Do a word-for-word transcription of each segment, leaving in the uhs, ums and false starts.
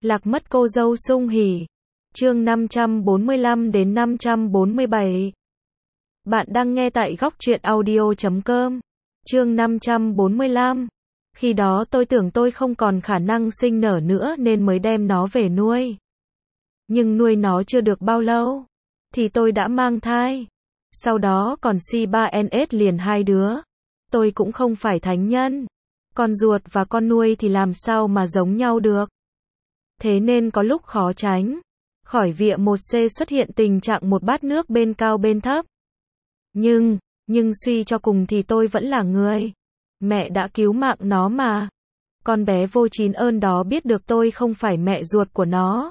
Lạc mất cô dâu sung hỉ. Chương năm trăm bốn mươi lăm đến năm trăm bốn mươi bảy. Bạn đang nghe tại góc truyện audio chấm com. Chương năm trăm bốn mươi lăm. Khi đó tôi tưởng tôi không còn khả năng sinh nở nữa nên mới đem nó về nuôi. Nhưng nuôi nó chưa được bao lâu thì tôi đã mang thai. Sau đó còn xê ba en ét liền hai đứa. Tôi cũng không phải thánh nhân. Con ruột và con nuôi thì làm sao mà giống nhau được. Thế nên có lúc khó tránh khỏi vịa một C xuất hiện tình trạng một bát nước bên cao bên thấp. Nhưng, nhưng suy cho cùng thì tôi vẫn là người. Mẹ đã cứu mạng nó mà. Con bé vô chín ơn đó biết được tôi không phải mẹ ruột của nó.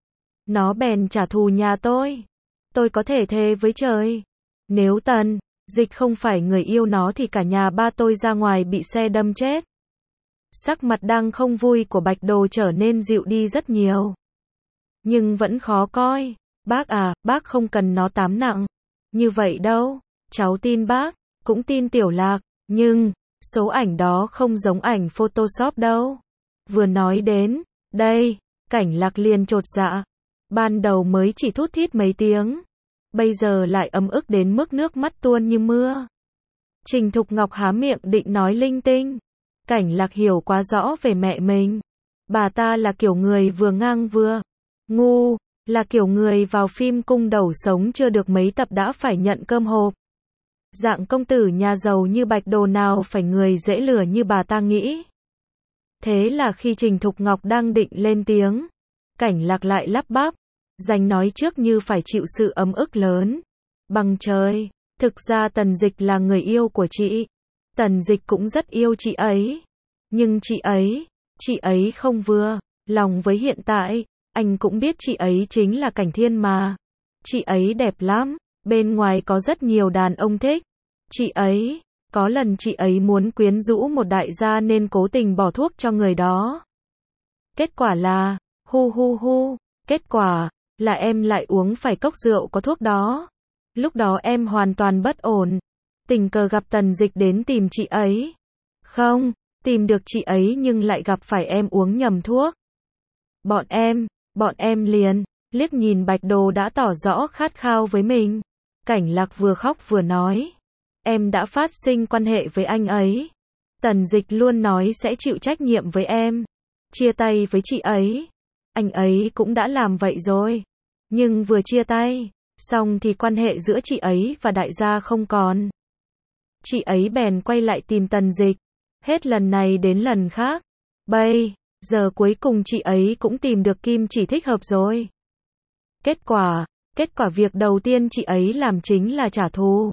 Nó bèn trả thù nhà tôi. Tôi có thể thề với trời. Nếu Tần Dịch không phải người yêu nó thì cả nhà ba tôi ra ngoài bị xe đâm chết. Sắc mặt đang không vui của Bạch Đồ trở nên dịu đi rất nhiều. Nhưng vẫn khó coi. Bác à, bác không cần nó tám nặng như vậy đâu. Cháu tin bác, cũng tin Tiểu Lạc. Nhưng, số ảnh đó không giống ảnh Photoshop đâu. Vừa nói đến đây, Cảnh Lạc liền chột dạ. Ban đầu mới chỉ thút thít mấy tiếng. Bây giờ lại ấm ức đến mức nước mắt tuôn như mưa. Trình Thục Ngọc há miệng định nói linh tinh. Cảnh Lạc hiểu quá rõ về mẹ mình. Bà ta là kiểu người vừa ngang vừa ngu, là kiểu người vào phim cung đầu sống chưa được mấy tập đã phải nhận cơm hộp. Dạng công tử nhà giàu như Bạch Đồ nào phải người dễ lừa như bà ta nghĩ. Thế là khi Trình Thục Ngọc đang định lên tiếng, Cảnh Lạc lại lắp bắp, giành nói trước như phải chịu sự ấm ức lớn. Bằng trời, thực ra Tần Dịch là người yêu của chị. Tần Dịch cũng rất yêu chị ấy. Nhưng chị ấy, chị ấy không vừa lòng với hiện tại. Anh cũng biết chị ấy chính là Cảnh Thiên mà. Chị ấy đẹp lắm, bên ngoài có rất nhiều đàn ông thích. Chị ấy, có lần chị ấy muốn quyến rũ một đại gia nên cố tình bỏ thuốc cho người đó. Kết quả là, hu hu hu, kết quả là em lại uống phải cốc rượu có thuốc đó. Lúc đó em hoàn toàn bất ổn. Tình cờ gặp Tần Dịch đến tìm chị ấy. Không, tìm được chị ấy nhưng lại gặp phải em uống nhầm thuốc. Bọn em, bọn em liền liếc nhìn Bạch Đồ đã tỏ rõ khát khao với mình. Cảnh Lạc vừa khóc vừa nói. Em đã phát sinh quan hệ với anh ấy. Tần Dịch luôn nói sẽ chịu trách nhiệm với em. Chia tay với chị ấy. Anh ấy cũng đã làm vậy rồi. Nhưng vừa chia tay xong thì quan hệ giữa chị ấy và đại gia không còn. Chị ấy bèn quay lại tìm Tần Dịch. Hết lần này đến lần khác. Bây giờ cuối cùng chị ấy cũng tìm được kim chỉ thích hợp rồi. Kết quả, kết quả việc đầu tiên chị ấy làm chính là trả thù.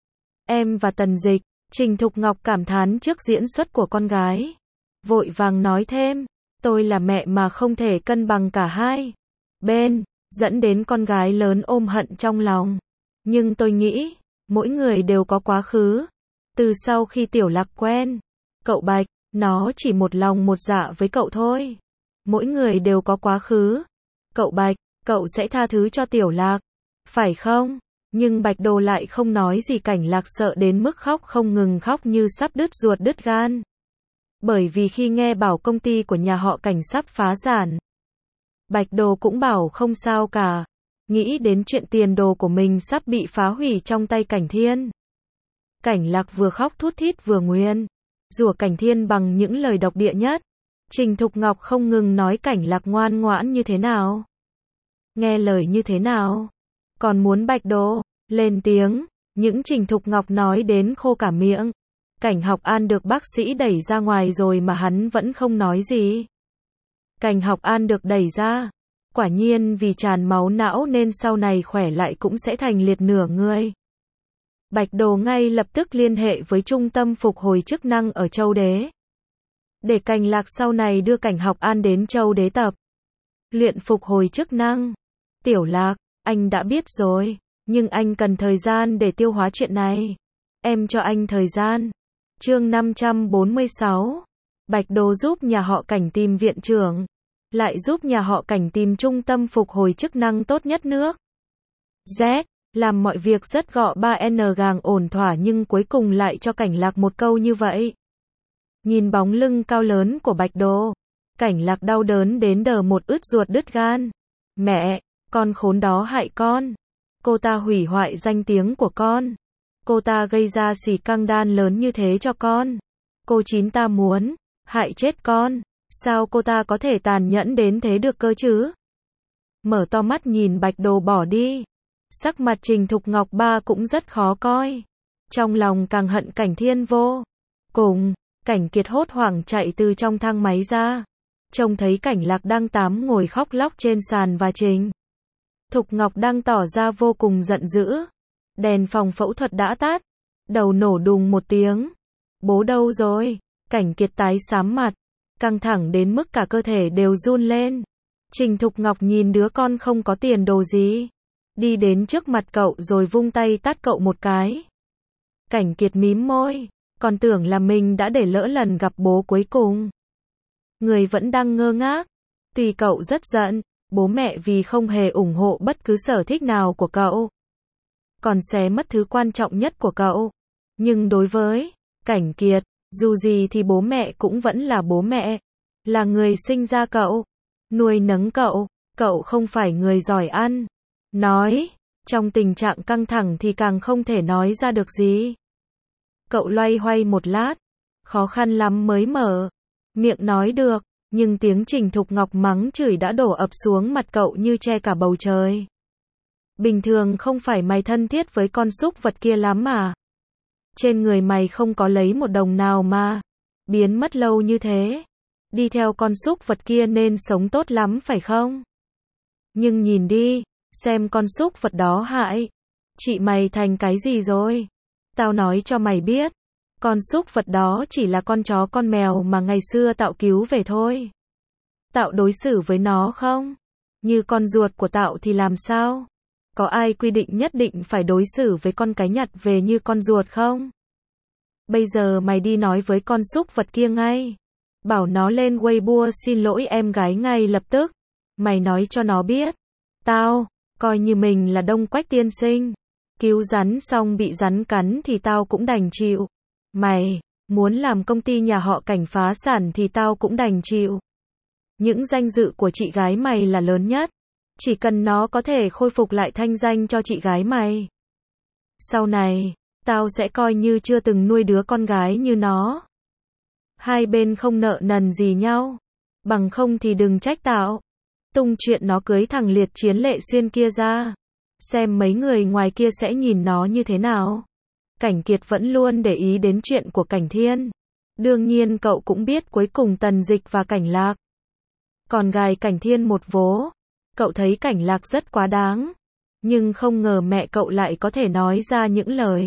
Em và Tần Dịch, Trình Thục Ngọc cảm thán trước diễn xuất của con gái. Vội vàng nói thêm, tôi là mẹ mà không thể cân bằng cả hai bên, dẫn đến con gái lớn ôm hận trong lòng. Nhưng tôi nghĩ, mỗi người đều có quá khứ. Từ sau khi Tiểu Lạc quen cậu Bạch, nó chỉ một lòng một dạ với cậu thôi. Mỗi người đều có quá khứ. Cậu Bạch, cậu sẽ tha thứ cho Tiểu Lạc, phải không? Nhưng Bạch Đồ lại không nói gì. Cảnh Lạc sợ đến mức khóc không ngừng, khóc như sắp đứt ruột đứt gan. Bởi vì khi nghe bảo công ty của nhà họ Cảnh sắp phá sản, Bạch Đồ cũng bảo không sao cả. Nghĩ đến chuyện tiền đồ của mình sắp bị phá hủy trong tay Cảnh Thiên. Cảnh Lạc vừa khóc thút thít vừa nguyên rủa Cảnh Thiên bằng những lời độc địa nhất. Trình Thục Ngọc không ngừng nói Cảnh Lạc ngoan ngoãn như thế nào, nghe lời như thế nào. Còn muốn Bạch Đồ lên tiếng. Những Trình Thục Ngọc nói đến khô cả miệng. Cảnh Học An được bác sĩ đẩy ra ngoài rồi mà hắn vẫn không nói gì. Cảnh Học An được đẩy ra, quả nhiên vì tràn máu não nên sau này khỏe lại cũng sẽ thành liệt nửa người. Bạch Đồ ngay lập tức liên hệ với trung tâm phục hồi chức năng ở Châu Đế. Để Cảnh Lạc sau này đưa Cảnh Học An đến Châu Đế tập luyện phục hồi chức năng. Tiểu Lạc, anh đã biết rồi, nhưng anh cần thời gian để tiêu hóa chuyện này. Em cho anh thời gian. Chương năm trăm bốn mươi sáu. Bạch Đồ giúp nhà họ Cảnh tìm viện trưởng, lại giúp nhà họ Cảnh tìm trung tâm phục hồi chức năng tốt nhất nước. Z, làm mọi việc rất gọn ba n gàng ổn thỏa nhưng cuối cùng lại cho Cảnh Lạc một câu như vậy. Nhìn bóng lưng cao lớn của Bạch Đồ, Cảnh Lạc đau đớn đến đờ một ướt ruột đứt gan. Mẹ, con khốn đó hại con. Cô ta hủy hoại danh tiếng của con. Cô ta gây ra xì căng đan lớn như thế cho con. Cô chín ta muốn hại chết con. Sao cô ta có thể tàn nhẫn đến thế được cơ chứ? Mở to mắt nhìn Bạch Đồ bỏ đi. Sắc mặt Trình Thục Ngọc ba cũng rất khó coi. Trong lòng càng hận Cảnh Thiên vô cùng. Cảnh Kiệt hốt hoảng chạy từ trong thang máy ra. Trông thấy Cảnh Lạc đang tám ngồi khóc lóc trên sàn và Trình Thục Ngọc đang tỏ ra vô cùng giận dữ. Đèn phòng phẫu thuật đã tắt. Đầu nổ đùng một tiếng. Bố đâu rồi? Cảnh Kiệt tái xám mặt. Căng thẳng đến mức cả cơ thể đều run lên. Trình Thục Ngọc nhìn đứa con không có tiền đồ gì. Đi đến trước mặt cậu rồi vung tay tát cậu một cái. Cảnh Kiệt mím môi. Còn tưởng là mình đã để lỡ lần gặp bố cuối cùng. Người vẫn đang ngơ ngác. Tuy cậu rất giận. Bố mẹ vì không hề ủng hộ bất cứ sở thích nào của cậu. Còn xé mất thứ quan trọng nhất của cậu. Nhưng đối với Cảnh Kiệt, dù gì thì bố mẹ cũng vẫn là bố mẹ. Là người sinh ra cậu. Nuôi nấng cậu. Cậu không phải người giỏi ăn. Nói. Trong tình trạng căng thẳng thì càng không thể nói ra được gì. Cậu loay hoay một lát. Khó khăn lắm mới mở miệng nói được. Nhưng tiếng Trình Thục Ngọc mắng chửi đã đổ ập xuống mặt cậu như che cả bầu trời. Bình thường không phải mày thân thiết với con súc vật kia lắm mà. Trên người mày không có lấy một đồng nào mà. Biến mất lâu như thế. Đi theo con súc vật kia nên sống tốt lắm phải không? Nhưng nhìn đi. Xem con súc vật đó hại. Chị mày thành cái gì rồi? Tao nói cho mày biết. Con súc vật đó chỉ là con chó con mèo mà ngày xưa Tạo cứu về thôi. Tạo đối xử với nó không? Như con ruột của Tạo thì làm sao? Có ai quy định nhất định phải đối xử với con cái nhặt về như con ruột không? Bây giờ mày đi nói với con súc vật kia ngay. Bảo nó lên Weibo xin lỗi em gái ngay lập tức. Mày nói cho nó biết. Tao, coi như mình là Đông Quách tiên sinh. Cứu rắn xong bị rắn cắn thì tao cũng đành chịu. Mày, muốn làm công ty nhà họ Cảnh phá sản thì tao cũng đành chịu. Những danh dự của chị gái mày là lớn nhất. Chỉ cần nó có thể khôi phục lại thanh danh cho chị gái mày. Sau này, tao sẽ coi như chưa từng nuôi đứa con gái như nó. Hai bên không nợ nần gì nhau. Bằng không thì đừng trách Tạo. Tung chuyện nó cưới thằng liệt chiến Lệ Xuyên kia ra. Xem mấy người ngoài kia sẽ nhìn nó như thế nào. Cảnh Kiệt vẫn luôn để ý đến chuyện của Cảnh Thiên. Đương nhiên cậu cũng biết cuối cùng Tần Dịch và Cảnh Lạc còn gài Cảnh Thiên một vố. Cậu thấy Cảnh Lạc rất quá đáng. Nhưng không ngờ mẹ cậu lại có thể nói ra những lời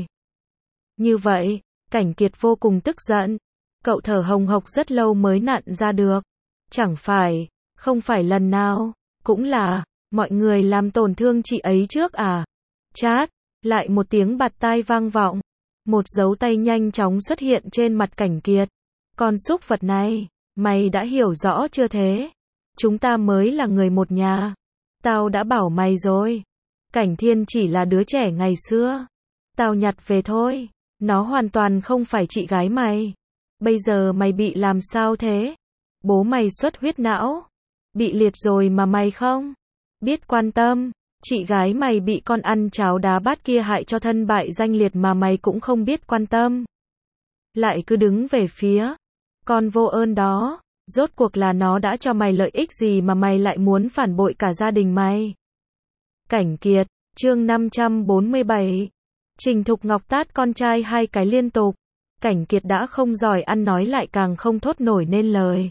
như vậy. Cảnh Kiệt vô cùng tức giận. Cậu thở hồng hộc rất lâu mới nặn ra được. Chẳng phải, không phải lần nào, cũng là, mọi người làm tổn thương chị ấy trước à? Chát, lại một tiếng bạt tai vang vọng. Một dấu tay nhanh chóng xuất hiện trên mặt Cảnh Kiệt. Con súc vật này, mày đã hiểu rõ chưa thế? Chúng ta mới là người một nhà. Tao đã bảo mày rồi. Cảnh Thiên chỉ là đứa trẻ ngày xưa. Tao nhặt về thôi. Nó hoàn toàn không phải chị gái mày. Bây giờ mày bị làm sao thế? Bố mày xuất huyết não. Bị liệt rồi mà mày không biết quan tâm. Chị gái mày bị con ăn cháo đá bát kia hại cho thân bại danh liệt mà mày cũng không biết quan tâm. Lại cứ đứng về phía con vô ơn đó. Rốt cuộc là nó đã cho mày lợi ích gì mà mày lại muốn phản bội cả gia đình mày? Cảnh Kiệt, chương năm trăm bốn mươi bảy. Trình Thục Ngọc tát con trai hai cái liên tục. Cảnh Kiệt đã không giỏi ăn nói lại càng không thốt nổi nên lời.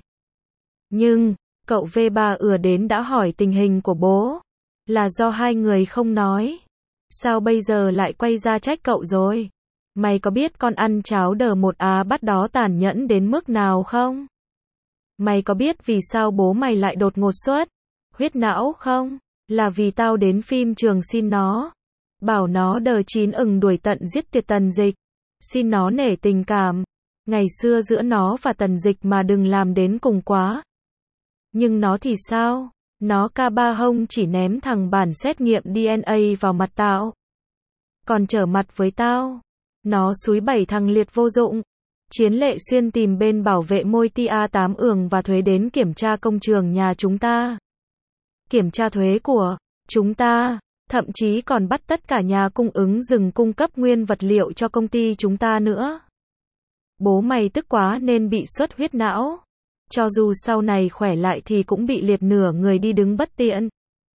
Nhưng, cậu vê ba ùa đến đã hỏi tình hình của bố. Là do hai người không nói. Sao bây giờ lại quay ra trách cậu rồi? Mày có biết con ăn cháo đờ một á bắt đó tàn nhẫn đến mức nào không? Mày có biết vì sao bố mày lại đột ngột xuất huyết não không? Là vì tao đến phim trường xin nó. Bảo nó đờ chín ừng đuổi tận giết tuyệt Tần Dịch. Xin nó nể tình cảm. Ngày xưa giữa nó và Tần Dịch mà đừng làm đến cùng quá. Nhưng nó thì sao? Nó ca ba hông chỉ ném thằng bản xét nghiệm đê en a vào mặt tao. Còn trở mặt với tao. Nó xúi bảy thằng liệt vô dụng. Chiến Lệ Xuyên tìm bên bảo vệ môi tia tám ường và thuế đến kiểm tra công trường nhà chúng ta. Kiểm tra thuế của chúng ta, thậm chí còn bắt tất cả nhà cung ứng dừng cung cấp nguyên vật liệu cho công ty chúng ta nữa. Bố mày tức quá nên bị xuất huyết não. Cho dù sau này khỏe lại thì cũng bị liệt nửa người đi đứng bất tiện.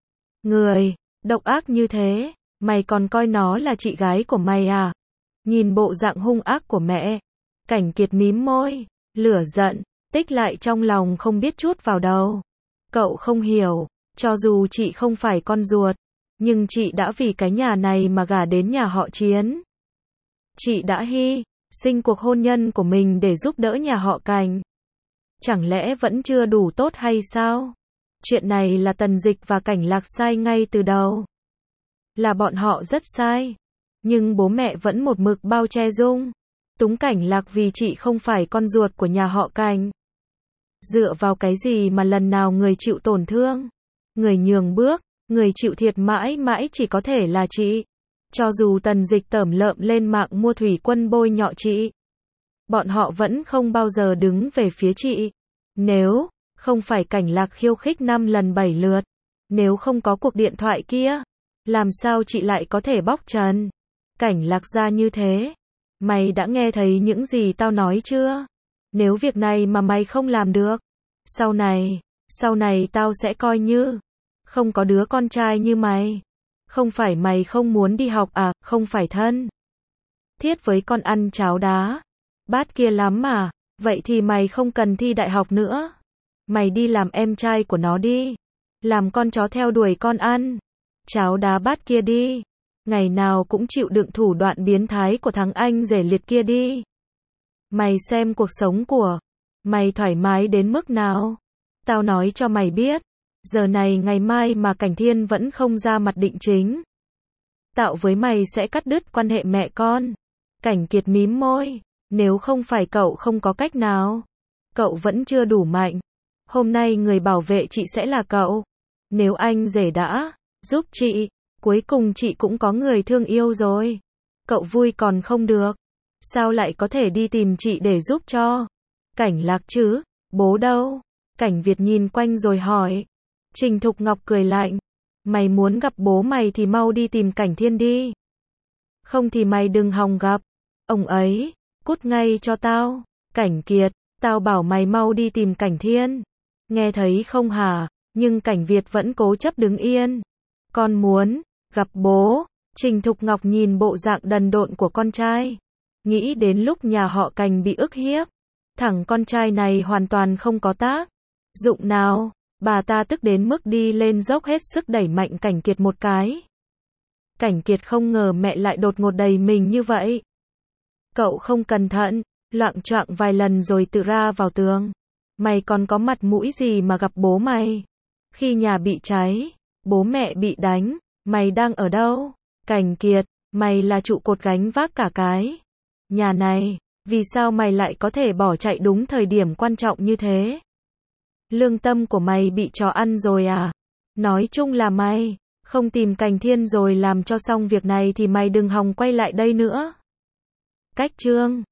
Người, độc ác như thế, mày còn coi nó là chị gái của mày à? Nhìn bộ dạng hung ác của mẹ, Cảnh Kiệt mím môi, lửa giận, tích lại trong lòng không biết chút vào đâu. Cậu không hiểu, cho dù chị không phải con ruột, nhưng chị đã vì cái nhà này mà gả đến nhà họ Chiến. Chị đã hy sinh cuộc hôn nhân của mình để giúp đỡ nhà họ Cảnh. Chẳng lẽ vẫn chưa đủ tốt hay sao? Chuyện này là Tần Dịch và Cảnh Lạc sai ngay từ đầu. Là bọn họ rất sai. Nhưng bố mẹ vẫn một mực bao che dung túng Cảnh Lạc vì chị không phải con ruột của nhà họ Cảnh. Dựa vào cái gì mà lần nào người chịu tổn thương, người nhường bước, người chịu thiệt mãi mãi chỉ có thể là chị. Cho dù Tần Dịch tởm lợm lên mạng mua thủy quân bôi nhọ chị, bọn họ vẫn không bao giờ đứng về phía chị. Nếu không phải Cảnh Lạc khiêu khích năm lần bảy lượt, nếu không có cuộc điện thoại kia, làm sao chị lại có thể bóc trần Cảnh Lạc ra như thế? Mày đã nghe thấy những gì tao nói chưa? Nếu việc này mà mày không làm được, sau này, sau này tao sẽ coi như không có đứa con trai như mày. Không phải mày không muốn đi học à, không phải thân thiết với con ăn cháo đá bát kia lắm mà, vậy thì mày không cần thi đại học nữa. Mày đi làm em trai của nó đi. Làm con chó theo đuổi con ăn cháo đá bát kia đi. Ngày nào cũng chịu đựng thủ đoạn biến thái của thằng anh rể liệt kia đi. Mày xem cuộc sống của mày thoải mái đến mức nào. Tao nói cho mày biết, giờ này ngày mai mà Cảnh Thiên vẫn không ra mặt định chính, tạo với mày sẽ cắt đứt quan hệ mẹ con. Cảnh Kiệt mím môi, nếu không phải cậu không có cách nào, cậu vẫn chưa đủ mạnh. Hôm nay người bảo vệ chị sẽ là cậu. Nếu anh rể đã giúp chị, cuối cùng chị cũng có người thương yêu rồi. Cậu vui còn không được, sao lại có thể đi tìm chị để giúp cho Cảnh Lạc chứ? Bố đâu? Cảnh Việt nhìn quanh rồi hỏi. Trình Thục Ngọc cười lạnh. Mày muốn gặp bố mày thì mau đi tìm Cảnh Thiên đi. Không thì mày đừng hòng gặp ông ấy. Cút ngay cho tao. Cảnh Kiệt, tao bảo mày mau đi tìm Cảnh Thiên. Nghe thấy không hả? Nhưng Cảnh Việt vẫn cố chấp đứng yên. Con muốn gặp bố. Trình Thục Ngọc nhìn bộ dạng đần độn của con trai, nghĩ đến lúc nhà họ Cảnh bị ức hiếp. Thằng con trai này hoàn toàn không có tác dụng nào. Bà ta tức đến mức đi lên dốc hết sức đẩy mạnh Cảnh Kiệt một cái. Cảnh Kiệt không ngờ mẹ lại đột ngột đẩy mình như vậy. Cậu không cẩn thận, loạng choạng vài lần rồi tự ra vào tường. Mày còn có mặt mũi gì mà gặp bố mày? Khi nhà bị cháy, bố mẹ bị đánh, mày đang ở đâu? Cảnh Kiệt, mày là trụ cột gánh vác cả cái nhà này, vì sao mày lại có thể bỏ chạy đúng thời điểm quan trọng như thế? Lương tâm của mày bị chó ăn rồi à? Nói chung là mày không tìm Cảnh Thiên rồi làm cho xong việc này thì mày đừng hòng quay lại đây nữa. Cách chương